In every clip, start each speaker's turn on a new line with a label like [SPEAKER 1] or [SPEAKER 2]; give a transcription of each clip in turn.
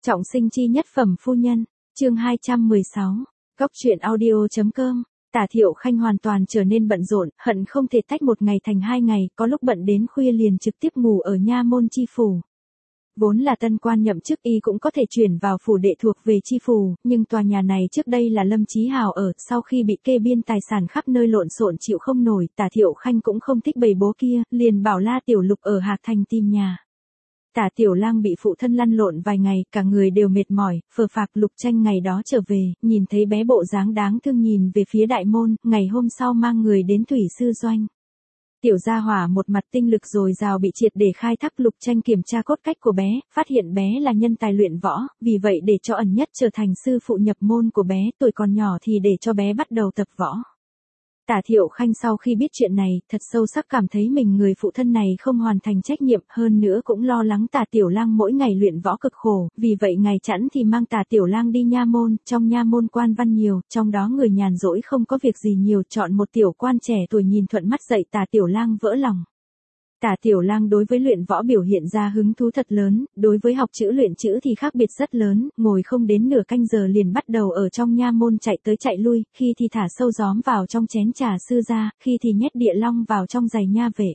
[SPEAKER 1] Trọng sinh chi nhất phẩm phu nhân, chương 216, Góc truyện audio.com. Tả Thiệu Khanh hoàn toàn trở nên bận rộn, hận không thể tách một ngày thành 2 ngày, có lúc bận đến khuya liền trực tiếp ngủ ở nha môn chi phủ. Vốn là tân quan nhậm chức y cũng có thể chuyển vào phủ đệ thuộc về chi phủ, nhưng tòa nhà này trước đây là Lâm Chí Hào ở, sau khi bị kê biên tài sản khắp nơi lộn xộn chịu không nổi, Tả Thiệu Khanh cũng không thích bầy bố kia, liền bảo La Tiểu Lục ở Hạc Thành tìm nhà. Tả Tiểu Lang bị phụ thân lăn lộn vài ngày, cả người đều mệt mỏi, phờ phạc. Lục Tranh ngày đó trở về, nhìn thấy bé bộ dáng đáng thương nhìn về phía đại môn, ngày hôm sau mang người đến thủy sư doanh. Tiểu gia hỏa một mặt tinh lực dồi dào bị triệt để khai thác. Lục Tranh kiểm tra cốt cách của bé, phát hiện bé là nhân tài luyện võ, vì vậy để cho ẩn nhất trở thành sư phụ nhập môn của bé, tuổi còn nhỏ thì để cho bé bắt đầu tập võ. Tả Thiệu Khanh sau khi biết chuyện này, thật sâu sắc cảm thấy mình người phụ thân này không hoàn thành trách nhiệm, hơn nữa cũng lo lắng Tả Tiểu Lang mỗi ngày luyện võ cực khổ, vì vậy ngày chẵn thì mang Tả Tiểu Lang đi nha môn, trong nha môn quan văn nhiều, trong đó người nhàn rỗi không có việc gì nhiều, chọn một tiểu quan trẻ tuổi nhìn thuận mắt dạy Tả Tiểu Lang vỡ lòng. Tả Tiểu Lang đối với luyện võ biểu hiện ra hứng thú thật lớn, đối với học chữ luyện chữ thì khác biệt rất lớn, ngồi không đến nửa canh giờ liền bắt đầu ở trong nha môn chạy tới chạy lui, khi thì thả sâu gióm vào trong chén trà sư gia, khi thì nhét địa long vào trong giày nha vệ.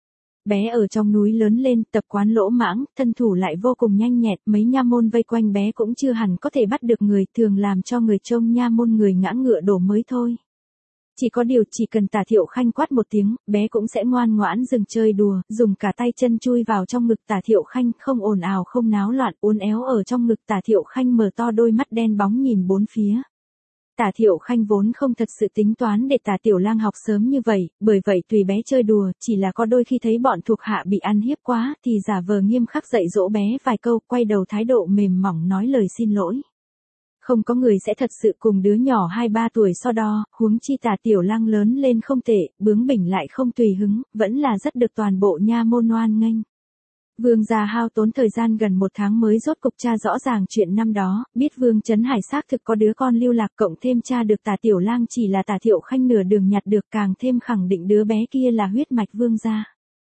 [SPEAKER 1] Bé ở trong núi lớn lên, tập quán lỗ mãng, thân thủ lại vô cùng nhanh nhẹn, mấy nha môn vây quanh bé cũng chưa hẳn có thể bắt được người, thường làm cho người trông nha môn người ngã ngựa đổ mới thôi. Chỉ có điều chỉ cần Tả Thiệu Khanh quát một tiếng, bé cũng sẽ ngoan ngoãn dừng chơi đùa, dùng cả tay chân chui vào trong ngực Tả Thiệu Khanh, không ồn ào không náo loạn, uốn éo ở trong ngực Tả Thiệu Khanh, mở to đôi mắt đen bóng nhìn bốn phía. Tả Thiệu Khanh vốn không thật sự tính toán để Tả Tiểu Lang học sớm như vậy, bởi vậy tùy bé chơi đùa, chỉ là có đôi khi thấy bọn thuộc hạ bị ăn hiếp quá, thì giả vờ nghiêm khắc dạy dỗ bé vài câu, quay đầu thái độ mềm mỏng nói lời xin lỗi. Không có người sẽ thật sự cùng đứa nhỏ 2-3 tuổi so đo, huống chi Tả Tiểu Lang lớn lên không tệ, bướng bỉnh lại không tùy hứng, vẫn là rất được toàn bộ nha môn oan nghênh. Vương gia hao tốn thời gian gần 1 tháng mới rốt cục tra rõ ràng chuyện năm đó, biết Vương Trấn Hải xác thực có đứa con lưu lạc, cộng thêm tra được Tả Tiểu Lang chỉ là Tả Thiệu Khanh nửa đường nhặt được, càng thêm khẳng định đứa bé kia là huyết mạch Vương gia.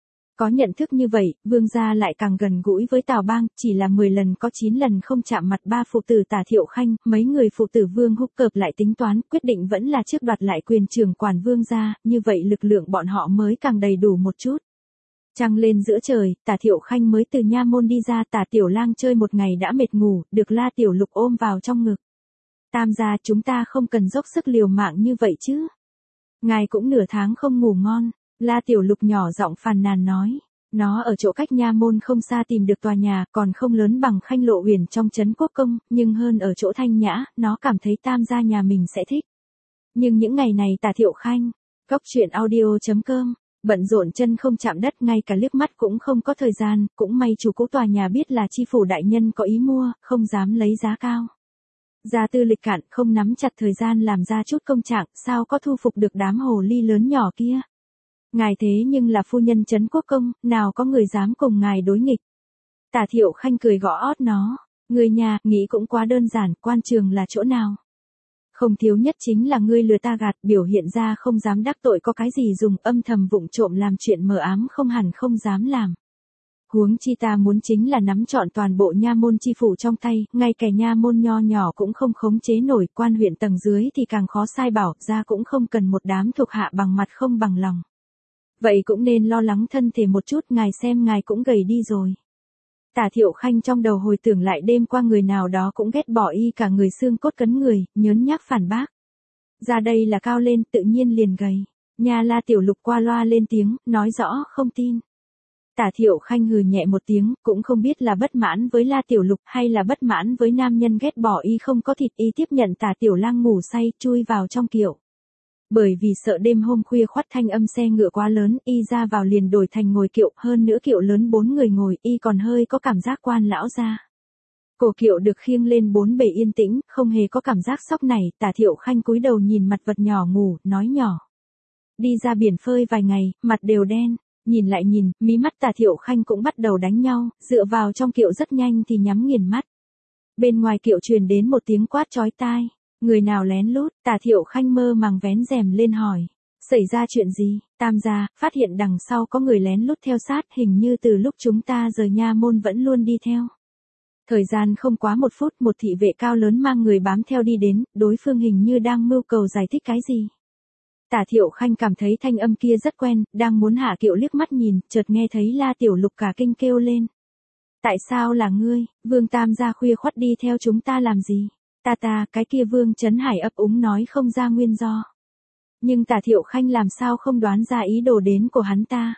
[SPEAKER 1] Có nhận thức như vậy, Vương gia lại càng gần gũi với Tào Bang, chỉ là 10 lần có 9 lần không chạm mặt ba phụ tử Tả Thiệu Khanh, mấy người phụ tử Vương Húc Cợp lại tính toán, quyết định vẫn là trước đoạt lại quyền trưởng quản Vương gia, như vậy lực lượng bọn họ mới càng đầy đủ một chút. Trăng lên giữa trời, Tả Thiệu Khanh mới từ nha môn đi ra, Tả Tiểu Lang chơi một ngày đã mệt ngủ, được La Tiểu Lục ôm vào trong ngực. Tam gia, chúng ta không cần dốc sức liều mạng như vậy chứ. Ngài cũng nửa tháng không ngủ ngon. La Tiểu Lục nhỏ giọng phàn nàn nói, nó ở chỗ cách nha môn không xa tìm được tòa nhà, còn không lớn bằng Khanh Lộ Uyển trong trấn Quốc Công, nhưng hơn ở chỗ thanh nhã, nó cảm thấy tam gia nhà mình sẽ thích. Nhưng những ngày này Tả Thiệu Khanh, Góc truyện audio.com, bận rộn chân không chạm đất, ngay cả liếc mắt cũng không có thời gian, cũng may chủ cũ tòa nhà biết là chi phủ đại nhân có ý mua, không dám lấy giá cao. Gia tư lịch cạn, không nắm chặt thời gian làm ra chút công trạng, sao có thu phục được đám hồ ly lớn nhỏ kia. Ngài thế nhưng là phu nhân trấn Quốc Công, nào có người dám cùng ngài đối nghịch. Tả Thiệu Khanh cười gõ ót nó, người nhà, nghĩ cũng quá đơn giản, quan trường là chỗ nào. Không thiếu nhất chính là ngươi lừa ta gạt, biểu hiện ra không dám đắc tội có cái gì dùng, âm thầm vụng trộm làm chuyện mờ ám không hẳn không dám làm. Huống chi ta muốn chính là nắm trọn toàn bộ nha môn chi phủ trong tay, ngay kẻ nha môn nho nhỏ cũng không khống chế nổi, quan huyện tầng dưới thì càng khó sai bảo, ra cũng không cần một đám thuộc hạ bằng mặt không bằng lòng. Vậy cũng nên lo lắng thân thể một chút, ngài xem ngài cũng gầy đi rồi. Tả Thiệu Khanh trong đầu hồi tưởng lại đêm qua người nào đó cũng ghét bỏ y cả người xương cốt cấn người, nhớn nhác phản bác. Ra đây là cao lên tự nhiên liền gầy. Nhà La Tiểu Lục qua loa lên tiếng, nói rõ không tin. Tả Thiệu Khanh hừ nhẹ một tiếng, cũng không biết là bất mãn với La Tiểu Lục hay là bất mãn với nam nhân ghét bỏ y không có thịt, y tiếp nhận Tả Tiểu Lang ngủ say, chui vào trong kiệu. Bởi vì sợ đêm hôm khuya khoắt thanh âm xe ngựa quá lớn, y ra vào liền đổi thành ngồi kiệu, hơn nữa kiệu lớn 4 người ngồi, y còn hơi có cảm giác quan lão gia. Cổ kiệu được khiêng lên 4 bề yên tĩnh, không hề có cảm giác sóc này, Tả Thiệu Khanh cúi đầu nhìn mặt vật nhỏ ngủ, nói nhỏ. Đi ra biển phơi vài ngày, mặt đều đen, nhìn lại nhìn, mí mắt Tả Thiệu Khanh cũng bắt đầu đánh nhau, dựa vào trong kiệu rất nhanh thì nhắm nghiền mắt. Bên ngoài kiệu truyền đến một tiếng quát chói tai. Người nào lén lút, Tả Thiệu Khanh mơ màng vén rèm lên hỏi. Xảy ra chuyện gì? Tam gia, phát hiện đằng sau có người lén lút theo sát, hình như từ lúc chúng ta rời nha môn vẫn luôn đi theo. Thời gian không quá 1 phút, một thị vệ cao lớn mang người bám theo đi đến, đối phương hình như đang mưu cầu giải thích cái gì. Tả Thiệu Khanh cảm thấy thanh âm kia rất quen, đang muốn hạ kiệu liếc mắt nhìn, chợt nghe thấy La Tiểu Lục cả kinh kêu lên. Tại sao là ngươi, Vương Tam gia khuya khoắt đi theo chúng ta làm gì? Cái kia Vương Trấn Hải ấp úng nói không ra nguyên do. Nhưng Tả Thiệu Khanh làm sao không đoán ra ý đồ đến của hắn ta.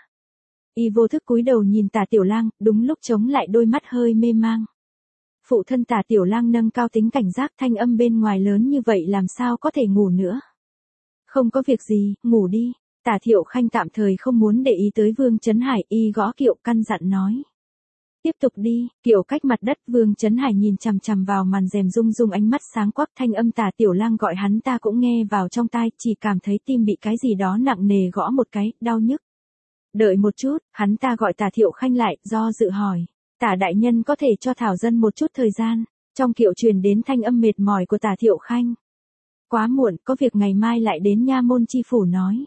[SPEAKER 1] Y vô thức cúi đầu nhìn Tả Tiểu Lang, đúng lúc chống lại đôi mắt hơi mê mang. Phụ thân Tả Tiểu Lang nâng cao tính cảnh giác, thanh âm bên ngoài lớn như vậy làm sao có thể ngủ nữa. Không có việc gì, ngủ đi. Tả Thiệu Khanh tạm thời không muốn để ý tới Vương Trấn Hải, y gõ kiệu căn dặn nói. Tiếp tục đi, kiệu cách mặt đất. Vương Trấn Hải nhìn chằm chằm vào màn rèm rung rung, ánh mắt sáng quắc, thanh âm Tả Tiểu Lang gọi hắn ta cũng nghe vào trong tai, chỉ cảm thấy tim bị cái gì đó nặng nề gõ một cái, đau nhức. Đợi một chút, hắn ta gọi Tả Thiệu Khanh lại, do dự hỏi. Tả đại nhân có thể cho Thảo Dân một chút thời gian. Trong kiệu truyền đến thanh âm mệt mỏi của Tả Thiệu Khanh. Quá muộn, có việc ngày mai lại đến nha môn chi phủ nói.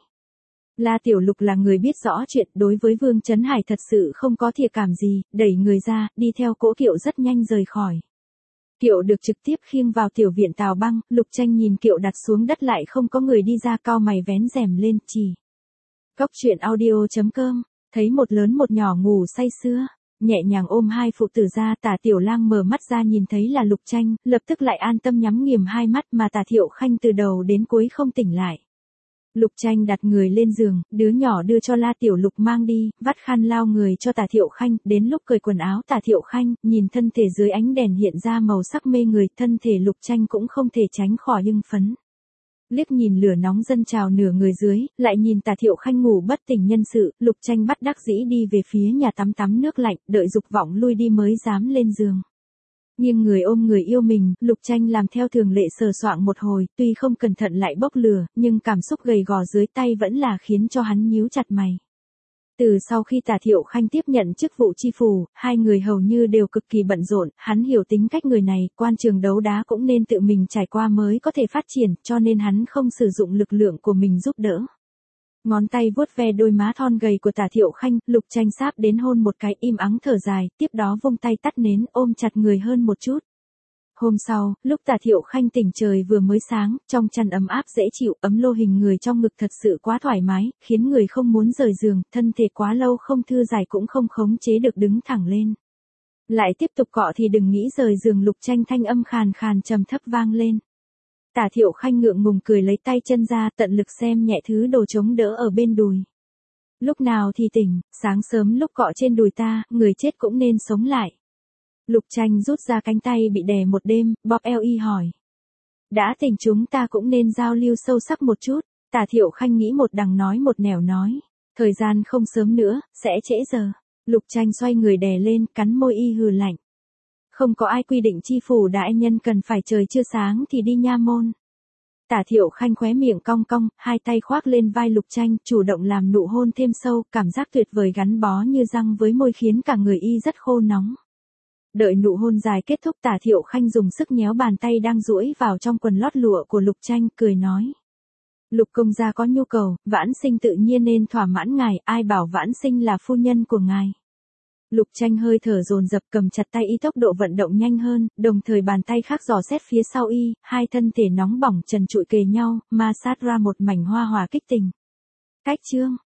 [SPEAKER 1] La Tiểu Lục là người biết rõ chuyện, đối với Vương Trấn Hải thật sự không có thiện cảm gì, đẩy người ra, đi theo cỗ kiệu rất nhanh rời khỏi. Kiệu được trực tiếp khiêng vào tiểu viện Tào Băng, Lục Tranh nhìn kiệu đặt xuống đất lại không có người đi ra, cau mày vén rèm lên, chỉ. Góc truyện audio.com, thấy một lớn một nhỏ ngủ say sưa, nhẹ nhàng ôm hai phụ tử ra. Tả Tiểu Lang mở mắt ra nhìn thấy là Lục Tranh, lập tức lại an tâm nhắm nghiền hai mắt, mà Tả Thiệu Khanh từ đầu đến cuối không tỉnh lại. Lục Tranh đặt người lên giường, đứa nhỏ đưa cho La Tiểu Lục mang đi, vắt khăn lau người cho Tả Thiệu Khanh, đến lúc cởi quần áo Tả Thiệu Khanh, nhìn thân thể dưới ánh đèn hiện ra màu sắc mê người, thân thể Lục Tranh cũng không thể tránh khỏi hưng phấn. Liếc nhìn lửa nóng dâng trào nửa người dưới, lại nhìn Tả Thiệu Khanh ngủ bất tỉnh nhân sự, Lục Tranh bất đắc dĩ đi về phía nhà tắm nước lạnh, đợi dục vọng lui đi mới dám lên giường. Nhưng người ôm người yêu mình, Lục Tranh làm theo thường lệ sờ soạng một hồi, tuy không cẩn thận lại bốc lửa, nhưng cảm xúc gầy gò dưới tay vẫn là khiến cho hắn nhíu chặt mày. Từ sau khi Tả Thiệu Khanh tiếp nhận chức vụ chi phủ, hai người hầu như đều cực kỳ bận rộn, hắn hiểu tính cách người này, quan trường đấu đá cũng nên tự mình trải qua mới có thể phát triển, cho nên hắn không sử dụng lực lượng của mình giúp đỡ. Ngón tay vuốt ve đôi má thon gầy của Tả Thiệu Khanh, Lục Tranh sáp đến hôn một cái, im ắng thở dài, tiếp đó vung tay tắt nến, ôm chặt người hơn một chút. Hôm sau, lúc Tả Thiệu Khanh tỉnh trời vừa mới sáng, trong chăn ấm áp dễ chịu, ấm lô hình người trong ngực thật sự quá thoải mái, khiến người không muốn rời giường, thân thể quá lâu không thư giải cũng không khống chế được đứng thẳng lên. Lại tiếp tục cọ thì đừng nghĩ rời giường. Lục Tranh thanh âm khàn khàn trầm thấp vang lên. Tả Thiệu Khanh ngượng ngùng cười lấy tay chân ra, tận lực xem nhẹ thứ đồ chống đỡ ở bên đùi. Lúc nào thì tỉnh, sáng sớm lúc cọ trên đùi ta, người chết cũng nên sống lại. Lục Tranh rút ra cánh tay bị đè một đêm, bóp eo y hỏi. Đã tỉnh chúng ta cũng nên giao lưu sâu sắc một chút. Tả Thiệu Khanh nghĩ một đằng nói một nẻo nói. Thời gian không sớm nữa, sẽ trễ giờ. Lục Tranh xoay người đè lên, cắn môi y hừ lạnh. Không có ai quy định chi phủ đại nhân cần phải trời chưa sáng thì đi nha môn. Tả Thiệu Khanh khóe miệng cong cong, hai tay khoác lên vai Lục Tranh, chủ động làm nụ hôn thêm sâu, cảm giác tuyệt vời gắn bó như răng với môi khiến cả người y rất khô nóng. Đợi nụ hôn dài kết thúc, Tả Thiệu Khanh dùng sức nhéo bàn tay đang duỗi vào trong quần lót lụa của Lục Tranh, cười nói. Lục công gia có nhu cầu, Vãn Sinh tự nhiên nên thỏa mãn ngài, ai bảo Vãn Sinh là phu nhân của ngài. Lục Tranh hơi thở dồn dập cầm chặt tay y, tốc độ vận động nhanh hơn, đồng thời bàn tay khác dò xét phía sau y, hai thân thể nóng bỏng trần trụi kề nhau, ma sát ra một mảnh hoa hòa kích tình. Cách chương